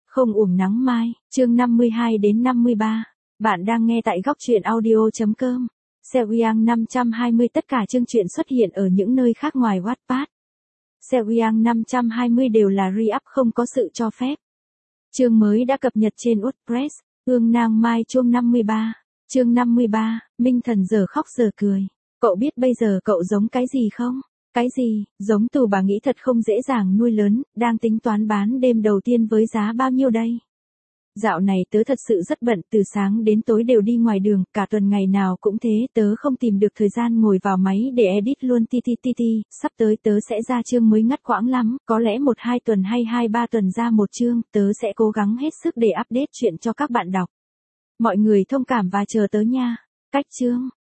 Không uổng nắng mai, chương 52 đến 53. Bạn đang nghe tại góc truyện audio.com. Seohyang 520 tất cả chương truyện xuất hiện ở những nơi khác ngoài Wattpad. Seohyang 520 đều là re-up không có sự cho phép. Chương mới đã cập nhật trên WordPress. Ương Nang Mai chương 53. Chương 53, Minh Thần giờ khóc giờ cười. Cậu biết bây giờ cậu giống cái gì không? Cái gì? Giống tù bà nghĩ thật không dễ dàng nuôi lớn, đang tính toán bán đêm đầu tiên với giá bao nhiêu đây? Dạo này tớ thật sự rất bận, từ sáng đến tối đều đi ngoài đường, cả tuần ngày nào cũng thế, tớ không tìm được thời gian ngồi vào máy để edit luôn sắp tới tớ sẽ ra chương mới ngắt quãng lắm, có lẽ 1-2 tuần hay 2-3 tuần ra một chương, tớ sẽ cố gắng hết sức để update chuyện cho các bạn đọc. Mọi người thông cảm và chờ tớ nha. Cách chương.